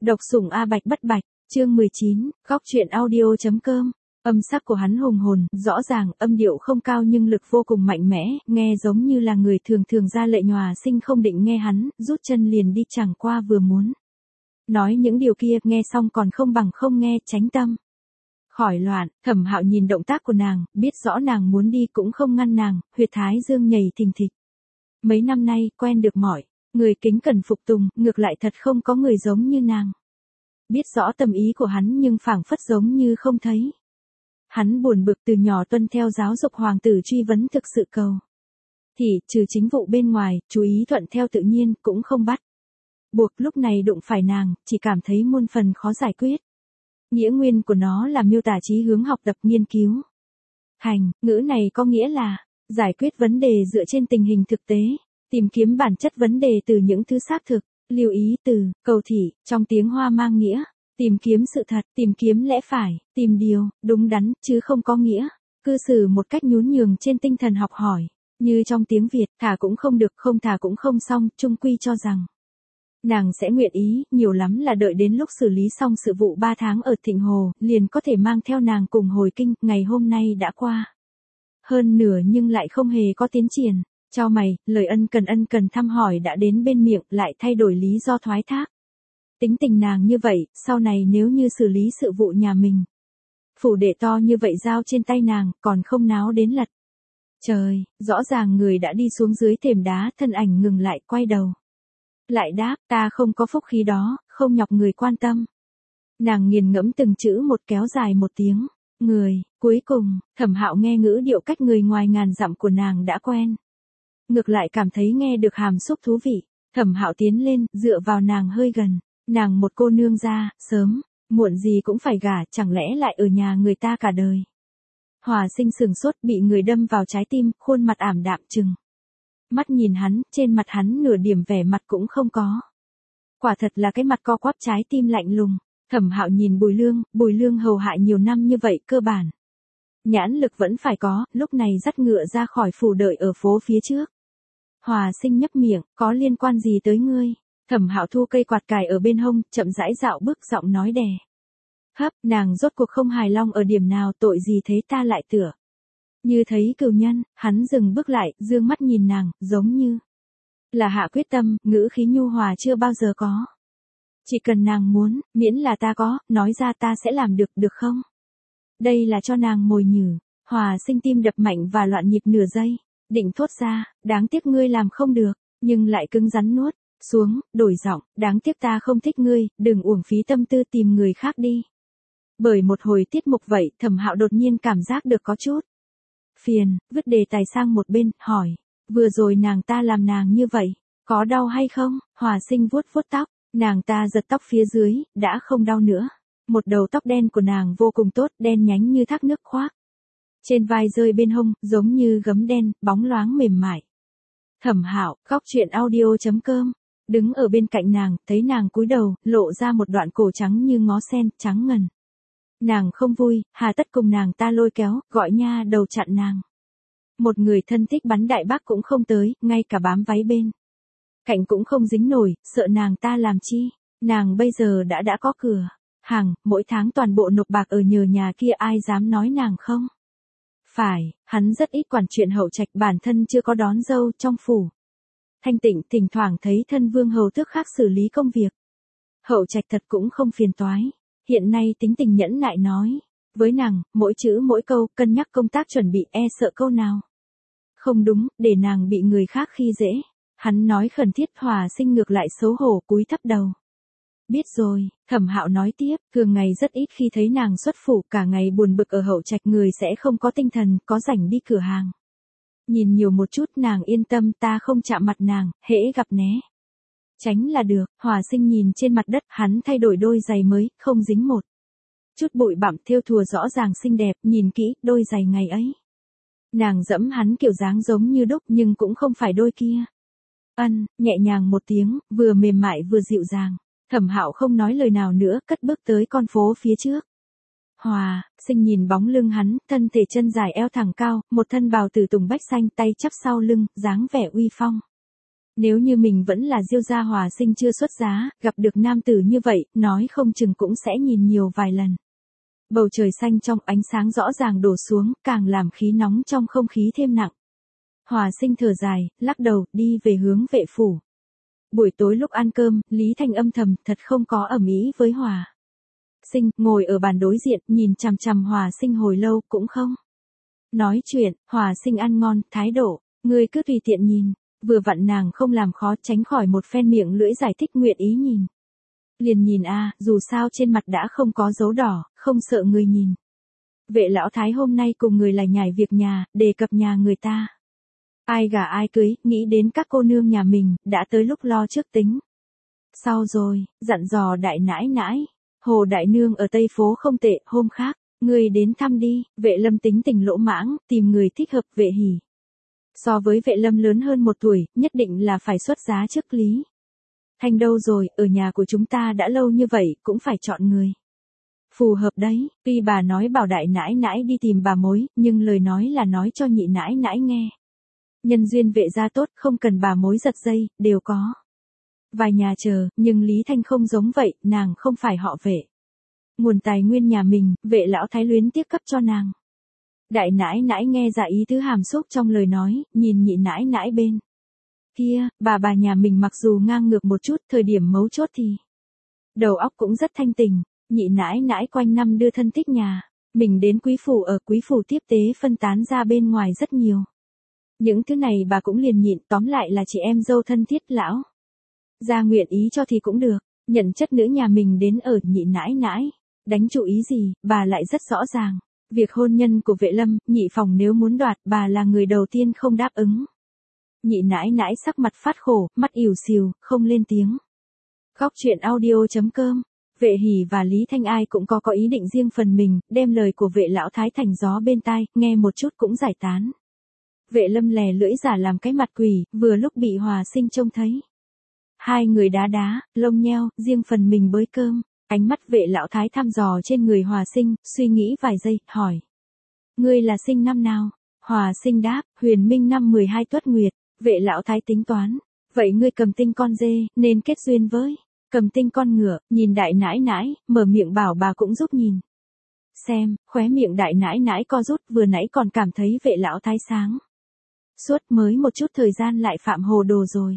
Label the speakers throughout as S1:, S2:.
S1: Độc sủng A Bạch bất bạch, chương 19, góc truyện audio.com. Âm sắc của hắn hùng hồn, rõ ràng, âm điệu không cao nhưng lực vô cùng mạnh mẽ, nghe giống như là người thường thường ra lệnh nhòa sinh không định nghe hắn, rút chân liền đi chẳng qua vừa muốn. Nói những điều kia, nghe xong còn không bằng không nghe, tránh tâm. Khỏi loạn, Thẩm Hạo nhìn động tác của nàng, biết rõ nàng muốn đi cũng không ngăn nàng, huyệt thái dương nhảy thình thịch. Mấy năm nay, quen được mọi người kính cẩn phục tùng, ngược lại thật không có người giống như nàng. Biết rõ tâm ý của hắn nhưng phảng phất giống như không thấy. Hắn buồn bực từ nhỏ tuân theo giáo dục hoàng tử truy vấn thực sự cầu. Thì, trừ chính vụ bên ngoài, chú ý thuận theo tự nhiên, cũng không bắt. Buộc lúc này đụng phải nàng, chỉ cảm thấy muôn phần khó giải quyết. Nghĩa nguyên của nó là miêu tả chí hướng học tập nghiên cứu. Hành, ngữ này có nghĩa là, giải quyết vấn đề dựa trên tình hình thực tế, tìm kiếm bản chất vấn đề từ những thứ xác thực, lưu ý từ, cầu thị, trong tiếng Hoa mang nghĩa, tìm kiếm sự thật, tìm kiếm lẽ phải, tìm điều, đúng đắn, chứ không có nghĩa, cư xử một cách nhún nhường trên tinh thần học hỏi, như trong tiếng Việt, thả cũng không được, không thả cũng không xong, chung quy cho rằng. Nàng sẽ nguyện ý, nhiều lắm là đợi đến lúc xử lý xong sự vụ 3 tháng ở Thịnh Hồ, liền có thể mang theo nàng cùng hồi kinh, ngày hôm nay đã qua. Hơn nửa nhưng lại không hề có tiến triển, chau mày, lời ân cần thăm hỏi đã đến bên miệng, lại thay đổi lý do thoái thác. Tính tình nàng như vậy, sau này nếu như xử lý sự vụ nhà mình. Phủ đệ to như vậy giao trên tay nàng, còn không náo đến lật. Trời, rõ ràng người đã đi xuống dưới thềm đá, thân ảnh ngừng lại, quay đầu. Lại đáp, ta không có phúc khí đó, không nhọc người quan tâm. Nàng nghiền ngẫm từng chữ một kéo dài một tiếng. Người, cuối cùng, Thẩm Hạo nghe ngữ điệu cách người ngoài ngàn dặm của nàng đã quen. Ngược lại cảm thấy nghe được hàm xúc thú vị. Thẩm Hạo tiến lên, dựa vào nàng hơi gần. Nàng một cô nương ra, sớm, muộn gì cũng phải gả, chẳng lẽ lại ở nhà người ta cả đời. Hòa Sinh sừng sốt, bị người đâm vào trái tim, khuôn mặt ảm đạm chừng. Mắt nhìn hắn, trên mặt hắn nửa điểm vẻ mặt cũng không có. Quả thật là cái mặt co quắp trái tim lạnh lùng. Thẩm Hạo nhìn Bùi Lương hầu hạ nhiều năm như vậy, cơ bản nhãn lực vẫn phải có, lúc này dắt ngựa ra khỏi phủ đợi ở phố phía trước. Hòa Sinh nhấp miệng, có liên quan gì tới ngươi? Thẩm Hạo thu cây quạt cài ở bên hông, chậm rãi dạo bước, giọng nói đè hấp, nàng rốt cuộc không hài lòng ở điểm nào, tội gì thế ta lại tựa. Như thấy cừu nhân, hắn dừng bước lại, dương mắt nhìn nàng, giống như là hạ quyết tâm, ngữ khí nhu hòa chưa bao giờ có. Chỉ cần nàng muốn, miễn là ta có, nói ra ta sẽ làm được không? Đây là cho nàng mồi nhử. Hòa Sinh tim đập mạnh và loạn nhịp nửa giây, định thốt ra, đáng tiếc ngươi làm không được, nhưng lại cứng rắn nuốt xuống, đổi giọng, đáng tiếc ta không thích ngươi, đừng uổng phí tâm tư tìm người khác đi. Bởi một hồi tiết mục vậy, Thẩm Hạo đột nhiên cảm giác được có chút phiền, vứt đề tài sang một bên, hỏi, vừa rồi nàng ta làm nàng như vậy, có đau hay không? Hòa Sinh vuốt tóc, nàng ta giật tóc phía dưới, đã không đau nữa. Một đầu tóc đen của nàng vô cùng tốt, đen nhánh như thác nước khoác. Trên vai rơi bên hông, giống như gấm đen, bóng loáng mềm mại. Thẩm Hạo, góc truyện audio.com, đứng ở bên cạnh nàng, thấy nàng cúi đầu, lộ ra một đoạn cổ trắng như ngó sen, trắng ngần. Nàng không vui, hà tất cùng nàng ta lôi kéo, gọi nha đầu chặn nàng. Một người thân thích bắn đại bác cũng không tới, ngay cả bám váy bên cạnh cũng không dính nổi, sợ nàng ta làm chi. Nàng bây giờ đã có cửa hàng, mỗi tháng toàn bộ nộp bạc ở nhờ nhà kia, ai dám nói nàng không? Phải, hắn rất ít quản chuyện hậu trạch, bản thân chưa có đón dâu trong phủ. Thanh tịnh thỉnh thoảng thấy thân vương hầu tước khác xử lý công việc. Hậu trạch thật cũng không phiền toái. Hiện nay tính tình nhẫn nại nói. Với nàng, mỗi chữ mỗi câu, cân nhắc công tác chuẩn bị, sợ câu nào không đúng, để nàng bị người khác khi dễ. Hắn nói khẩn thiết, Hòa Sinh ngược lại xấu hổ cúi thấp đầu. Biết rồi, Thẩm Hạo nói tiếp, thường ngày rất ít khi thấy nàng xuất phủ, cả ngày buồn bực ở hậu trạch, người sẽ không có tinh thần, có rảnh đi cửa hàng. Nhìn nhiều một chút, nàng yên tâm, ta không chạm mặt nàng, hễ gặp né tránh là được. Hòa Sinh nhìn trên mặt đất, hắn thay đổi đôi giày mới, không dính một chút bụi bặm, thêu thùa rõ ràng xinh đẹp, nhìn kỹ, đôi giày ngày ấy. Nàng dẫm hắn kiểu dáng giống như đúc, nhưng cũng không phải đôi kia. Nhẹ nhàng một tiếng, vừa mềm mại vừa dịu dàng. Thẩm Hạo không nói lời nào nữa, cất bước tới con phố phía trước. Hòa Sinh nhìn bóng lưng hắn, thân thể chân dài eo thẳng cao, một thân bào từ tùng bách xanh, tay chắp sau lưng, dáng vẻ uy phong. Nếu như mình vẫn là Diêu gia Hòa Sinh chưa xuất giá, gặp được nam tử như vậy, nói không chừng cũng sẽ nhìn nhiều vài lần. Bầu trời xanh trong ánh sáng rõ ràng đổ xuống, càng làm khí nóng trong không khí thêm nặng. Hòa Sinh thở dài, lắc đầu, đi về hướng vệ phủ. Buổi tối lúc ăn cơm, Lý Thanh âm thầm, thật không có ầm ĩ với Hòa Sinh, ngồi ở bàn đối diện, nhìn chằm chằm Hòa Sinh hồi lâu, cũng không nói chuyện. Hòa Sinh ăn ngon, thái độ, ngươi cứ tùy tiện nhìn. Vừa vặn nàng không làm khó, tránh khỏi một phen miệng lưỡi giải thích nguyện ý nhìn. Liền nhìn a, dù sao trên mặt đã không có dấu đỏ, không sợ người nhìn. Vệ lão thái hôm nay cùng người lại nhảy việc nhà, đề cập nhà người ta. Ai gả ai cưới, nghĩ đến các cô nương nhà mình, đã tới lúc lo trước tính. Sau rồi, dặn dò đại nãi nãi. Hồ đại nương ở Tây Phố không tệ, hôm khác, người đến thăm đi. Vệ Lâm tính tình lỗ mãng, tìm người thích hợp. Vệ Hỉ so với Vệ Lâm lớn hơn 1 tuổi, nhất định là phải xuất giá trước Lý Thanh đâu rồi, ở nhà của chúng ta đã lâu như vậy, cũng phải chọn người phù hợp đấy. Tuy bà nói bảo đại nãi nãi đi tìm bà mối, nhưng lời nói là nói cho nhị nãi nãi nghe. Nhân duyên Vệ gia tốt, không cần bà mối giật dây, đều có vài nhà chờ, nhưng Lý Thanh không giống vậy, nàng không phải họ Vệ. Nguồn tài nguyên nhà mình, Vệ lão thái luyến tiếc cấp cho nàng. Đại nãi nãi nghe ra ý tứ hàm xúc trong lời nói, nhìn nhị nãi nãi bên kia, bà nhà mình mặc dù ngang ngược một chút, thời điểm mấu chốt thì đầu óc cũng rất thanh tình. Nhị nãi nãi quanh năm đưa thân thích nhà mình đến quý phủ, ở quý phủ tiếp tế phân tán ra bên ngoài rất nhiều. Những thứ này bà cũng liền nhịn, tóm lại là chị em dâu thân thiết. Lão gia nguyện ý cho thì cũng được, nhận chất nữ nhà mình đến ở. Nhị nãi nãi đánh chủ ý gì, bà lại rất rõ ràng. Việc hôn nhân của Vệ Lâm, nhị phòng nếu muốn đoạt, bà là người đầu tiên không đáp ứng. Nhị nãi nãi sắc mặt phát khổ, mắt ỉu xìu, không lên tiếng. Góc truyện audio.com. Vệ Hỉ và Lý Thanh ai cũng có ý định riêng phần mình, đem lời của Vệ lão thái thành gió bên tai, nghe một chút cũng giải tán. Vệ Lâm lè lưỡi giả làm cái mặt quỷ, vừa lúc bị Hòa Sinh trông thấy. Hai người đá, lông nheo, riêng phần mình bới cơm. Ánh mắt Vệ lão thái thăm dò trên người Hòa Sinh, suy nghĩ vài giây, hỏi. Ngươi là sinh năm nào? Hòa Sinh đáp, Huyền Minh năm 12 Tuất Nguyệt. Vệ lão thái tính toán. Vậy ngươi cầm tinh con dê, nên kết duyên với cầm tinh con ngựa. Nhìn đại nãi nãi, mở miệng bảo bà cũng giúp nhìn xem. Khóe miệng đại nãi nãi co rút, vừa nãy còn cảm thấy Vệ lão thái sáng suốt, mới một chút thời gian lại phạm hồ đồ rồi.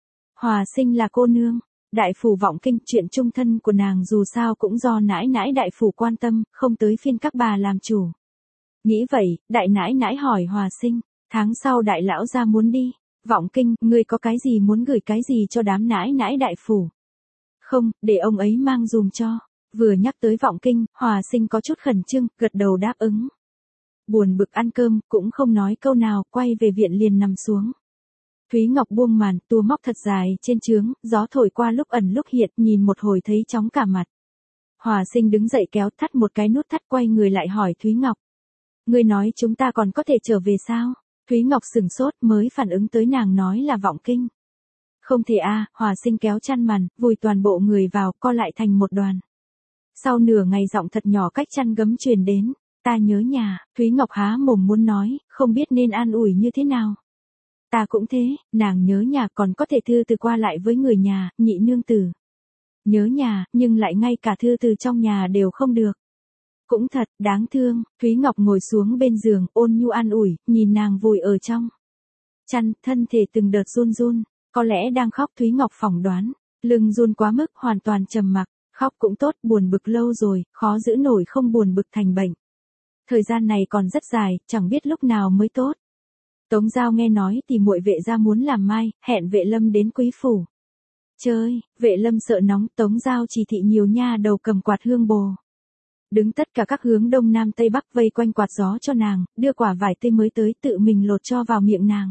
S1: Hòa Sinh là cô nương đại phủ vọng kinh, chuyện chung thân của nàng dù sao cũng do nãi nãi đại phủ quan tâm, không tới phiên các bà làm chủ. Nghĩ vậy, đại nãi nãi hỏi Hòa Sinh, tháng sau đại lão gia muốn đi vọng kinh, ngươi có cái gì muốn gửi cái gì cho đám nãi nãi đại phủ? Không, để ông ấy mang dùm cho. Vừa nhắc tới vọng kinh, Hòa Sinh có chút khẩn trương, gật đầu đáp ứng. Buồn bực ăn cơm, cũng không nói câu nào, quay về viện liền nằm xuống. Thúy Ngọc buông màn, tua móc thật dài trên trướng, gió thổi qua lúc ẩn lúc hiện, nhìn một hồi thấy chóng cả mặt. Hòa Sinh đứng dậy kéo thắt một cái nút thắt, quay người lại hỏi Thúy Ngọc. Ngươi nói chúng ta còn có thể trở về sao? Thúy Ngọc sửng sốt, mới phản ứng tới nàng nói là vọng kinh. Không thể a. Hòa Sinh kéo chăn màn, vùi toàn bộ người vào, co lại thành một đoàn. Sau nửa ngày giọng thật nhỏ cách chăn gấm truyền đến. Ta nhớ nhà. Thúy Ngọc há mồm muốn nói, không biết nên an ủi như thế nào. Ta cũng thế, nàng nhớ nhà còn có thể thư từ qua lại với người nhà, nhị nương tử. Nhớ nhà, nhưng lại ngay cả thư từ trong nhà đều không được. Cũng thật, đáng thương. Thúy Ngọc ngồi xuống bên giường, ôn nhu an ủi, nhìn nàng vùi ở trong chăn, thân thể từng đợt run run. Có lẽ đang khóc. Thúy Ngọc phỏng đoán, lưng run quá mức, hoàn toàn trầm mặc. Khóc cũng tốt, buồn bực lâu rồi, khó giữ nổi không buồn bực thành bệnh. Thời gian này còn rất dài, chẳng biết lúc nào mới tốt. Tống Giao nghe nói thì muội Vệ gia muốn làm mai, hẹn Vệ Lâm đến quý phủ chơi. Vệ Lâm sợ nóng, Tống Giao chỉ thị nhiều nha đầu cầm quạt hương bồ. Đứng tất cả các hướng đông nam tây bắc vây quanh quạt gió cho nàng, đưa quả vải tươi mới tới tự mình lột cho vào miệng nàng.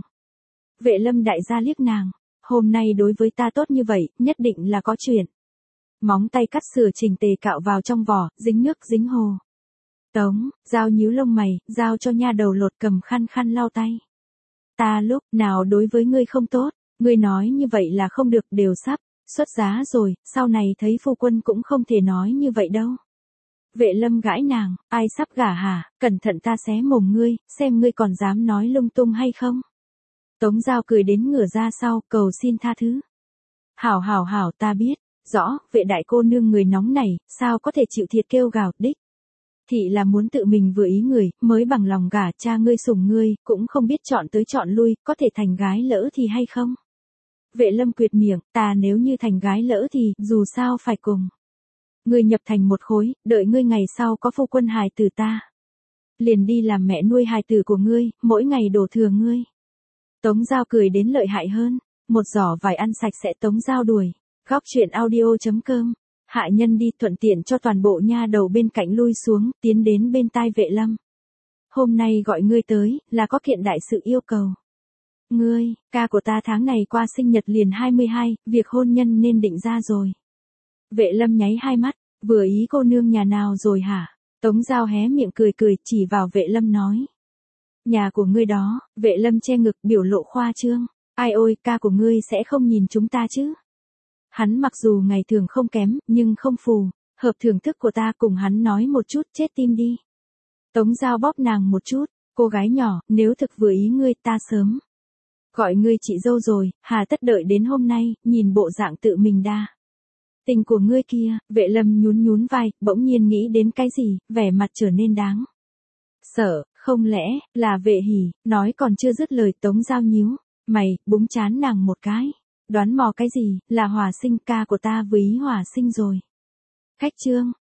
S1: Vệ Lâm đại gia liếc nàng, hôm nay đối với ta tốt như vậy, nhất định là có chuyện. Móng tay cắt sửa chỉnh tề cạo vào trong vỏ, dính nước dính hồ. Tống Giao nhíu lông mày, giao cho nha đầu lột, cầm khăn khăn lau tay. Ta lúc nào đối với ngươi không tốt, ngươi nói như vậy là không được, đều sắp xuất giá rồi, sau này thấy phu quân cũng không thể nói như vậy đâu. Vệ Lâm gãi nàng, ai sắp gả hả, cẩn thận ta xé mồm ngươi, xem ngươi còn dám nói lung tung hay không. Tống Giao cười đến ngửa ra sau, cầu xin tha thứ. Hảo ta biết, rõ, vệ đại cô nương người nóng này, sao có thể chịu thiệt kêu gào, đích. Thị là muốn tự mình vừa ý người, mới bằng lòng gả cha ngươi sủng ngươi, cũng không biết chọn tới chọn lui, có thể thành gái lỡ thì hay không. Vệ Lâm quyệt miệng, ta nếu như thành gái lỡ thì, dù sao phải cùng. Ngươi nhập thành một khối, đợi ngươi ngày sau có phu quân hài tử ta. Liền đi làm mẹ nuôi hài tử của ngươi, mỗi ngày đổ thừa ngươi. Tống Giao cười đến lợi hại hơn, một giỏ vải ăn sạch sẽ Tống Giao đuổi. Góc truyện audio.com. Hạ nhân đi thuận tiện cho toàn bộ nha đầu bên cạnh lui xuống, tiến đến bên tai Vệ Lâm. Hôm nay gọi ngươi tới, là có kiện đại sự yêu cầu. Ngươi, ca của ta tháng này qua sinh nhật liền 22, việc hôn nhân nên định ra rồi. Vệ Lâm nháy hai mắt, vừa ý cô nương nhà nào rồi hả? Tống Giao hé miệng cười chỉ vào Vệ Lâm nói. Nhà của ngươi đó, Vệ Lâm che ngực biểu lộ khoa trương. Ai ôi, ca của ngươi sẽ không nhìn chúng ta chứ? Hắn mặc dù ngày thường không kém, nhưng không phù, hợp thưởng thức của ta, cùng hắn nói một chút, chết tim đi. Tống Giao bóp nàng một chút, cô gái nhỏ, nếu thực vừa ý ngươi ta sớm gọi ngươi chị dâu rồi, hà tất đợi đến hôm nay, nhìn bộ dạng tự mình đa tình của ngươi kia. Vệ Lâm nhún vai, bỗng nhiên nghĩ đến cái gì, vẻ mặt trở nên đáng sợ. Không lẽ là Vệ Hỉ? Nói còn chưa dứt lời, Tống Giao nhíu mày, búng chán nàng một cái. Đoán mò cái gì, là Hòa Sinh, ca của ta với ý Hòa Sinh rồi. Cách chương